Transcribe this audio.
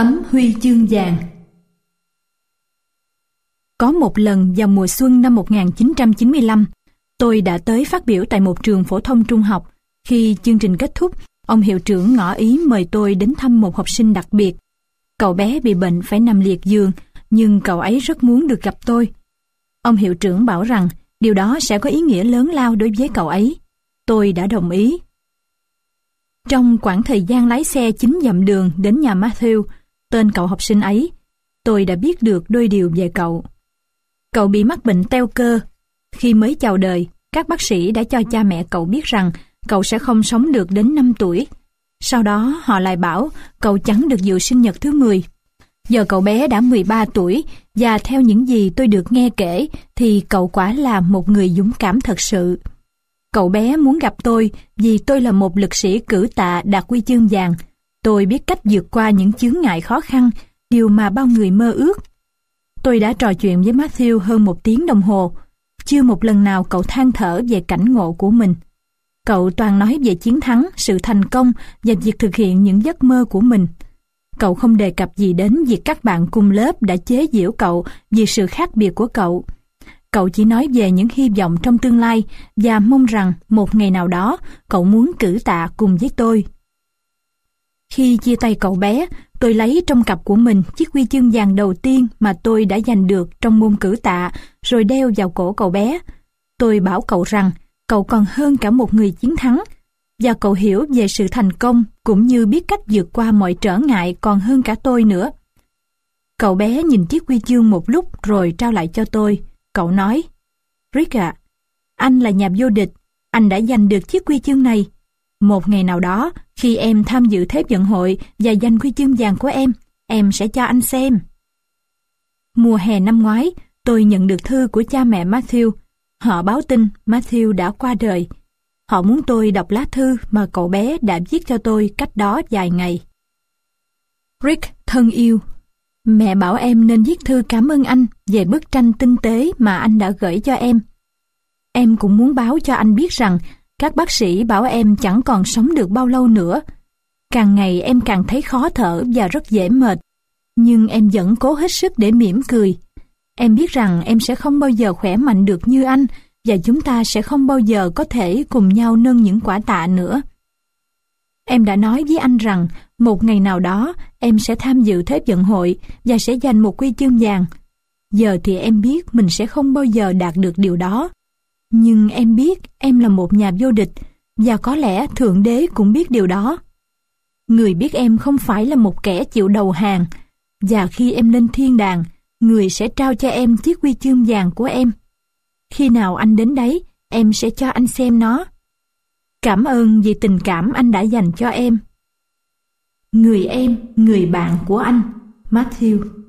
Tấm huy chương vàng. Có một lần vào mùa xuân năm 1995, tôi đã tới phát biểu tại một trường phổ thông trung học. Khi chương trình kết thúc, ông hiệu trưởng ngỏ ý mời tôi đến thăm một học sinh đặc biệt. Cậu bé bị bệnh phải nằm liệt giường, nhưng cậu ấy rất muốn được gặp tôi. Ông hiệu trưởng bảo rằng điều đó sẽ có ý nghĩa lớn lao đối với cậu ấy. Tôi đã đồng ý. Trong quãng thời gian lái xe 9 dặm đường đến nhà Matthew, tên cậu học sinh ấy, tôi đã biết được đôi điều về cậu. Cậu bị mắc bệnh teo cơ. Khi mới chào đời, các bác sĩ đã cho cha mẹ cậu biết rằng cậu sẽ không sống được đến 5 tuổi. Sau đó họ lại bảo cậu chẳng được dự sinh nhật thứ 10. Giờ cậu bé đã 13 tuổi và theo những gì tôi được nghe kể thì cậu quả là một người dũng cảm thật sự. Cậu bé muốn gặp tôi vì tôi là một lực sĩ cử tạ đạt huy chương vàng. Tôi biết cách vượt qua những chướng ngại khó khăn, điều mà bao người mơ ước. Tôi đã trò chuyện với Matthew hơn 1 tiếng đồng hồ. Chưa một lần nào cậu than thở về cảnh ngộ của mình. Cậu toàn nói về chiến thắng, sự thành công và việc thực hiện những giấc mơ của mình. Cậu không đề cập gì đến việc các bạn cùng lớp đã chế giễu cậu vì sự khác biệt của cậu. Cậu chỉ nói về những hy vọng trong tương lai và mong rằng một ngày nào đó cậu muốn cử tạ cùng với tôi. Khi chia tay cậu bé, tôi lấy trong cặp của mình chiếc huy chương vàng đầu tiên mà tôi đã giành được trong môn cử tạ rồi đeo vào cổ cậu bé. Tôi bảo cậu rằng cậu còn hơn cả một người chiến thắng và cậu hiểu về sự thành công cũng như biết cách vượt qua mọi trở ngại còn hơn cả tôi nữa. Cậu bé nhìn chiếc huy chương một lúc rồi trao lại cho tôi. Cậu nói, Rick ạ, anh là nhà vô địch, anh đã giành được chiếc huy chương này. Một ngày nào đó, khi em tham dự Thế vận hội và giành huy chương vàng của em sẽ cho anh xem. Mùa hè năm ngoái, tôi nhận được thư của cha mẹ Matthew. Họ báo tin Matthew đã qua đời. Họ muốn tôi đọc lá thư mà cậu bé đã viết cho tôi cách đó vài ngày. Rick thân yêu, mẹ bảo em nên viết thư cảm ơn anh về bức tranh tinh tế mà anh đã gửi cho em. Em cũng muốn báo cho anh biết rằng các bác sĩ bảo em chẳng còn sống được bao lâu nữa. Càng ngày em càng thấy khó thở và rất dễ mệt. Nhưng em vẫn cố hết sức để mỉm cười. Em biết rằng em sẽ không bao giờ khỏe mạnh được như anh và chúng ta sẽ không bao giờ có thể cùng nhau nâng những quả tạ nữa. Em đã nói với anh rằng một ngày nào đó em sẽ tham dự Thế vận hội và sẽ giành một huy chương vàng. Giờ thì em biết mình sẽ không bao giờ đạt được điều đó. Nhưng em biết em là một nhà vô địch và có lẽ Thượng Đế cũng biết điều đó. Người biết em không phải là một kẻ chịu đầu hàng và khi em lên thiên đàng, Người sẽ trao cho em chiếc huy chương vàng của em. Khi nào anh đến đấy, em sẽ cho anh xem nó. Cảm ơn vì tình cảm anh đã dành cho em. Người em, người bạn của anh, Matthew.